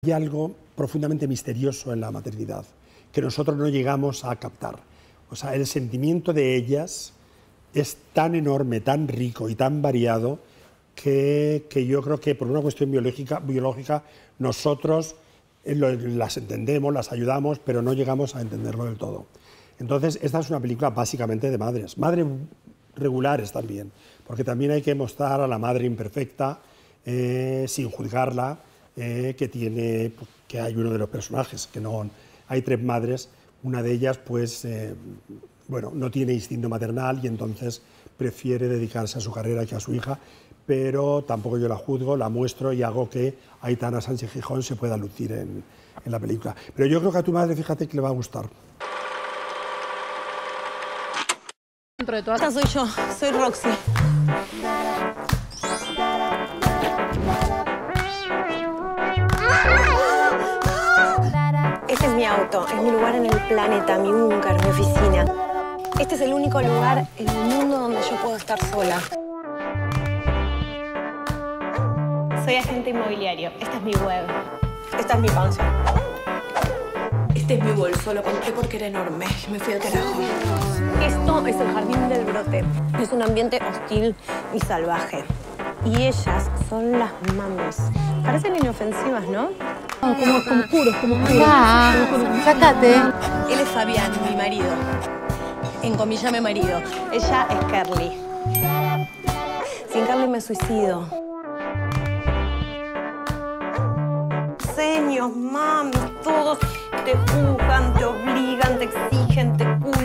Hay algo profundamente misterioso en la maternidad que nosotros no llegamos a captar. O sea, el sentimiento de ellas es tan enorme, tan rico y tan variado que yo creo que por una cuestión biológica nosotros las entendemos, las ayudamos, pero no llegamos a entenderlo del todo. Entonces, esta es una película básicamente de madres regulares también, porque también hay que mostrar a la madre imperfecta, sin juzgarla, que hay uno de los personajes, que no hay tres madres, una de ellas pues bueno, no tiene instinto maternal y entonces prefiere dedicarse a su carrera que a su hija, pero tampoco yo la juzgo, la muestro y hago que Aitana Sánchez Gijón se pueda lucir en la película. Pero yo creo que a tu madre, fíjate que le va a gustar. Dentro de todas... Esta soy yo, soy Roxy. Este es mi auto, es mi lugar en el planeta, mi búnker, mi oficina. Este es el único lugar en el mundo donde yo puedo estar sola. Soy agente inmobiliario. Esta es mi web. Esta es mi panza. Este es mi bolso, lo compré porque era enorme. Me fui al carajo. Esto es el jardín del brote. Es un ambiente hostil y salvaje. Y ellas son las mamis. Parecen inofensivas, ¿no? Como puros, como puros. Sácate. Él es Fabián, mi marido. Encomillame marido. Ella es Carly. Sin Carly me suicido. Seños, mami, todos te juzgan, te obligan, te exigen, te